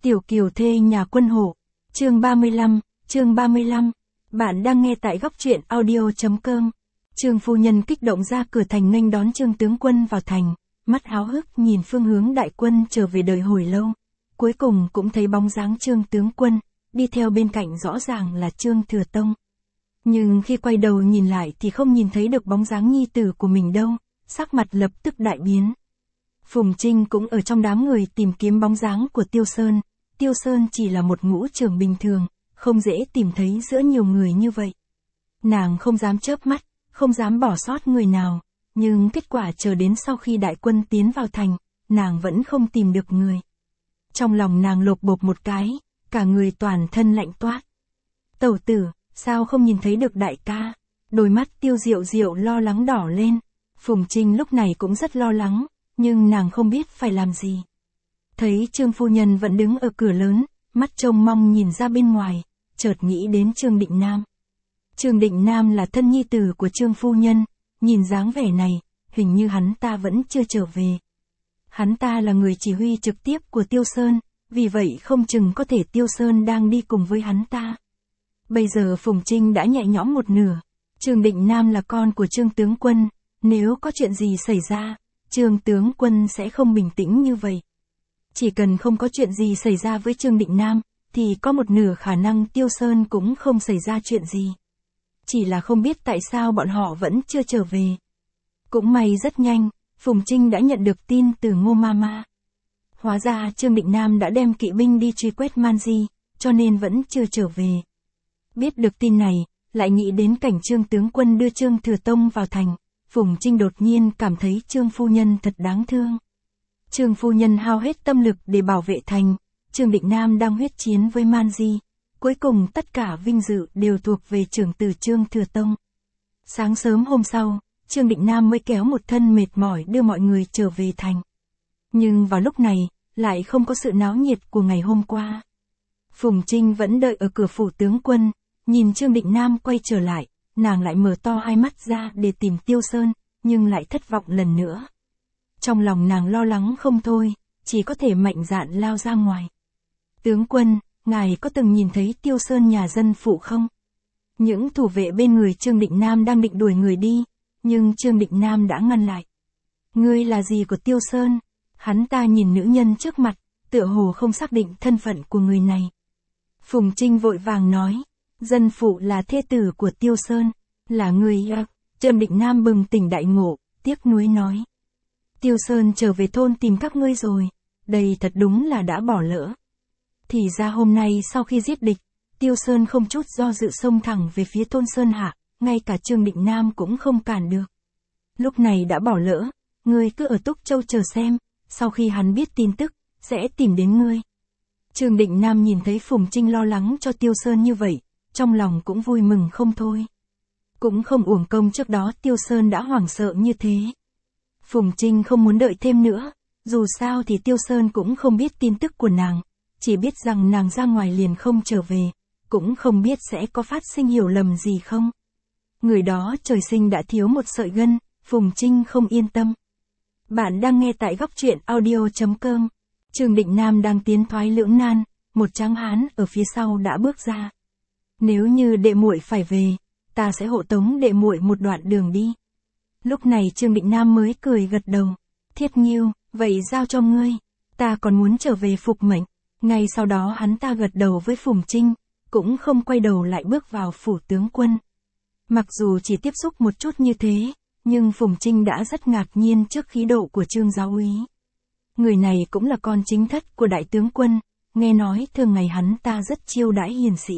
Tiểu Kiều thê nhà quân hộ. Chương 35. Bạn đang nghe tại góc truyện audio.com. Trương phu nhân kích động ra cửa thành nghênh đón Trương tướng quân vào thành, mắt háo hức nhìn phương hướng đại quân trở về đợi hồi lâu. Cuối cùng cũng thấy bóng dáng Trương tướng quân, đi theo bên cạnh rõ ràng là Trương Thừa Tông. Nhưng khi quay đầu nhìn lại thì không nhìn thấy được bóng dáng nhi tử của mình đâu, sắc mặt lập tức đại biến. Phùng Trinh cũng ở trong đám người tìm kiếm bóng dáng của Tiêu Sơn. Tiêu Sơn chỉ là một ngũ trưởng bình thường, không dễ tìm thấy giữa nhiều người như vậy. Nàng không dám chớp mắt, không dám bỏ sót người nào, nhưng kết quả chờ đến sau khi đại quân tiến vào thành, nàng vẫn không tìm được người. Trong lòng nàng lột bột một cái, cả người toàn thân lạnh toát. Tẩu tử, sao không nhìn thấy được đại ca? Đôi mắt Tiêu Diệu Diệu lo lắng đỏ lên. Phùng Trinh lúc này cũng rất lo lắng, nhưng nàng không biết phải làm gì. Thấy Trương phu nhân vẫn đứng ở cửa lớn, mắt trông mong nhìn ra bên ngoài, chợt nghĩ đến Trương Định Nam. Trương Định Nam là thân nhi tử của Trương phu nhân, nhìn dáng vẻ này, hình như hắn ta vẫn chưa trở về. Hắn ta là người chỉ huy trực tiếp của Tiêu Sơn, vì vậy không chừng có thể Tiêu Sơn đang đi cùng với hắn ta. Bây giờ Phùng Trinh đã nhẹ nhõm một nửa. Trương Định Nam là con của Trương tướng quân, nếu có chuyện gì xảy ra, Trương tướng quân sẽ không bình tĩnh như vậy. Chỉ cần không có chuyện gì xảy ra với Trương Định Nam, thì có một nửa khả năng Tiêu Sơn cũng không xảy ra chuyện gì. Chỉ là không biết tại sao bọn họ vẫn chưa trở về. Cũng may rất nhanh, Phùng Trinh đã nhận được tin từ Ngô Mama. Hóa ra Trương Định Nam đã đem kỵ binh đi truy quét Man Di, cho nên vẫn chưa trở về. Biết được tin này, lại nghĩ đến cảnh Trương tướng quân đưa Trương Thừa Tông vào thành, Phùng Trinh đột nhiên cảm thấy Trương phu nhân thật đáng thương. Trương phu nhân hao hết tâm lực để bảo vệ thành, Trương Định Nam đang huyết chiến với Man Di, cuối cùng tất cả vinh dự đều thuộc về trưởng tử Trương Thừa Tông. Sáng sớm hôm sau, Trương Định Nam mới kéo một thân mệt mỏi đưa mọi người trở về thành. Nhưng vào lúc này, lại không có sự náo nhiệt của ngày hôm qua. Phùng Trinh vẫn đợi ở cửa phủ tướng quân, nhìn Trương Định Nam quay trở lại, nàng lại mở to hai mắt ra để tìm Tiêu Sơn, nhưng lại thất vọng lần nữa. Trong lòng nàng lo lắng không thôi, chỉ có thể mạnh dạn lao ra ngoài. Tướng quân, ngài có từng nhìn thấy Tiêu Sơn nhà dân phụ không? Những thủ vệ bên người Trương Định Nam đang định đuổi người đi, nhưng Trương Định Nam đã ngăn lại. Ngươi là gì của Tiêu Sơn? Hắn ta nhìn nữ nhân trước mặt, tựa hồ không xác định thân phận của người này. Phùng Trinh vội vàng nói, dân phụ là thê tử của Tiêu Sơn, là người à? Trương Định Nam bừng tỉnh đại ngộ, tiếc nuối nói. Tiêu Sơn trở về thôn tìm các ngươi rồi, đây thật đúng là đã bỏ lỡ. Thì ra hôm nay sau khi giết địch, Tiêu Sơn không chút do dự xông thẳng về phía thôn Sơn Hạ, ngay cả Trương Định Nam cũng không cản được. Lúc này đã bỏ lỡ, ngươi cứ ở Túc Châu chờ xem, sau khi hắn biết tin tức, sẽ tìm đến ngươi. Trương Định Nam nhìn thấy Phùng Trinh lo lắng cho Tiêu Sơn như vậy, trong lòng cũng vui mừng không thôi. Cũng không uổng công trước đó Tiêu Sơn đã hoảng sợ như thế. Phùng Trinh không muốn đợi thêm nữa, dù sao thì Tiêu Sơn cũng không biết tin tức của nàng, chỉ biết rằng nàng ra ngoài liền không trở về, cũng không biết sẽ có phát sinh hiểu lầm gì không. Người đó trời sinh đã thiếu một sợi gân, Phùng Trinh không yên tâm. Bạn đang nghe tại góc truyện audio.com. Trương Định Nam đang tiến thoái lưỡng nan, một tráng hán ở phía sau đã bước ra. Nếu như đệ muội phải về, ta sẽ hộ tống đệ muội một đoạn đường đi. Lúc này Trương Định Nam mới cười gật đầu. Thiết Nghiêu, vậy giao cho ngươi, ta còn muốn trở về phục mệnh. Ngay sau đó hắn ta gật đầu với Phùng Trinh, cũng không quay đầu lại bước vào phủ tướng quân. Mặc dù chỉ tiếp xúc một chút như thế, nhưng Phùng Trinh đã rất ngạc nhiên trước khí độ của Trương giáo úy. Người này cũng là con chính thất của đại tướng quân, nghe nói thường ngày hắn ta rất chiêu đãi hiền sĩ.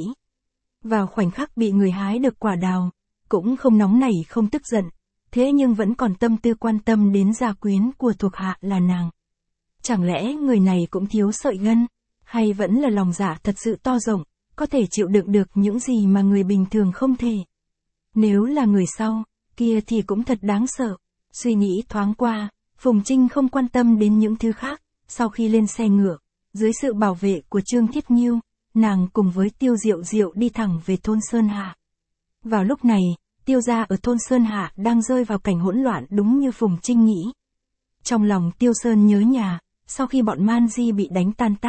Vào khoảnh khắc bị người hái được quả đào, cũng không nóng nảy không tức giận, thế nhưng vẫn còn tâm tư quan tâm đến gia quyến của thuộc hạ là nàng. Chẳng lẽ người này cũng thiếu sợi gân, hay vẫn là lòng dạ thật sự to rộng, có thể chịu đựng được những gì mà người bình thường không thể. Nếu là người sau, kia thì cũng thật đáng sợ. Suy nghĩ thoáng qua, Phùng Trinh không quan tâm đến những thứ khác, sau khi lên xe ngựa, dưới sự bảo vệ của Trương Thiết Nghiêu, nàng cùng với Tiêu Diệu Diệu đi thẳng về thôn Sơn Hạ. Vào lúc này, Tiêu gia ở thôn Sơn Hạ đang rơi vào cảnh hỗn loạn đúng như Phùng Trinh nghĩ. Trong lòng Tiêu Sơn nhớ nhà, sau khi bọn Man Di bị đánh tan tác,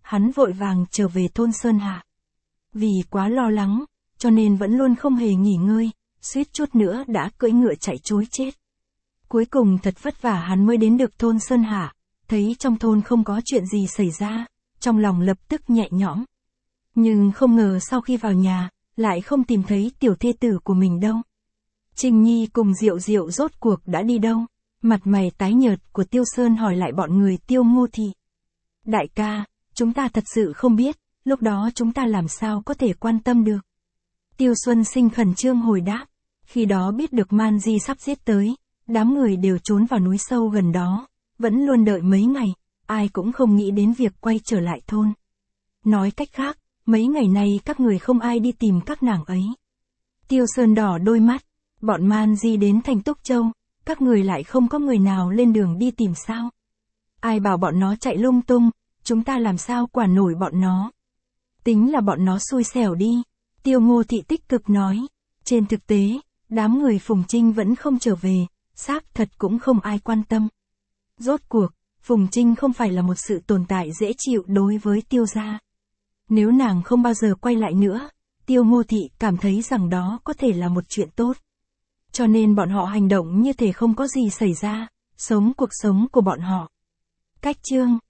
hắn vội vàng trở về thôn Sơn Hạ. Vì quá lo lắng, cho nên vẫn luôn không hề nghỉ ngơi, suýt chút nữa đã cưỡi ngựa chạy trối chết. Cuối cùng thật vất vả hắn mới đến được thôn Sơn Hạ, thấy trong thôn không có chuyện gì xảy ra, trong lòng lập tức nhẹ nhõm. Nhưng không ngờ sau khi vào nhà, lại không tìm thấy tiểu thê tử của mình đâu. Trình Nhi cùng Diệu Diệu rốt cuộc đã đi đâu? Mặt mày tái nhợt của Tiêu Sơn hỏi lại bọn người Tiêu Ngô Thị. Đại ca, chúng ta thật sự không biết, lúc đó chúng ta làm sao có thể quan tâm được. Tiêu Xuân Sinh khẩn trương hồi đáp, khi đó biết được Man Di sắp giết tới, đám người đều trốn vào núi sâu gần đó, vẫn luôn đợi mấy ngày, ai cũng không nghĩ đến việc quay trở lại thôn. Nói cách khác, mấy ngày nay các người không ai đi tìm các nàng ấy. Tiêu Sơn đỏ đôi mắt, bọn Man Di đến thành Túc Châu, các người lại không có người nào lên đường đi tìm sao? Ai bảo bọn nó chạy lung tung, chúng ta làm sao quản nổi bọn nó? Tính là bọn nó xui xẻo đi. Tiêu Ngô Thị tích cực nói. Trên thực tế, đám người Phùng Trinh vẫn không trở về, xác thật cũng không ai quan tâm. Rốt cuộc, Phùng Trinh không phải là một sự tồn tại dễ chịu đối với Tiêu gia. Nếu nàng không bao giờ quay lại nữa, Tiêu Ngô Thị cảm thấy rằng đó có thể là một chuyện tốt. Cho nên bọn họ hành động như thể không có gì xảy ra, sống cuộc sống của bọn họ. Cách chương